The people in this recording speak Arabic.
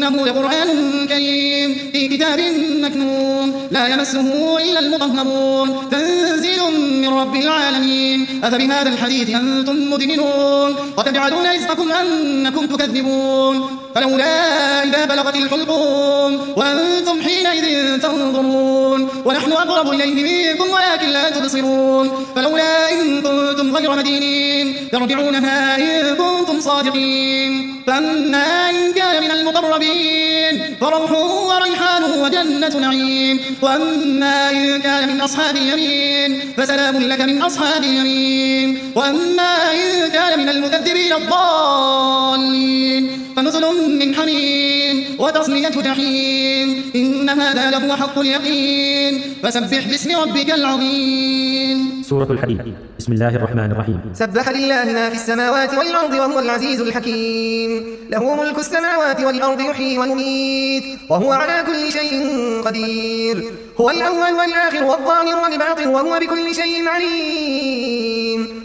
إنه لقرآن كريم في كتاب مكنون لا يمسه إلا المطهرون تنزيل من رب العالمين أفبهذا الحديث أنتم مدهنون وتجعلون رزقكم أنكم تكذبون فلولا إذا بلغت الحلقوم وأنتم حينئذ تنظرون ونحن أقرب إليه منكم ولكن لا تبصرون فلولا إن كنتم غير مدينين ترجعونها إن كنتم صادقين فأما إن كان من المقربين فروح وريحان وجنة نعيم وأما إن كان من أصحاب اليمين فسلام لك من أصحاب اليمين وأما إن كان من المكذبين الضالين فنزل من حميم وتصلية جحيم إن هذا لهو حق اليقين فسبح باسم ربك العظيم. سورة الحديد. بسم الله الرحمن الرحيم. سبح لله ما في السماوات والأرض وهو العزيز الحكيم له ملك السماوات والأرض يحيي ويميت وهو على كل شيء قدير هو الأول والآخر والظاهر والباطن وهو بكل شيء عليم.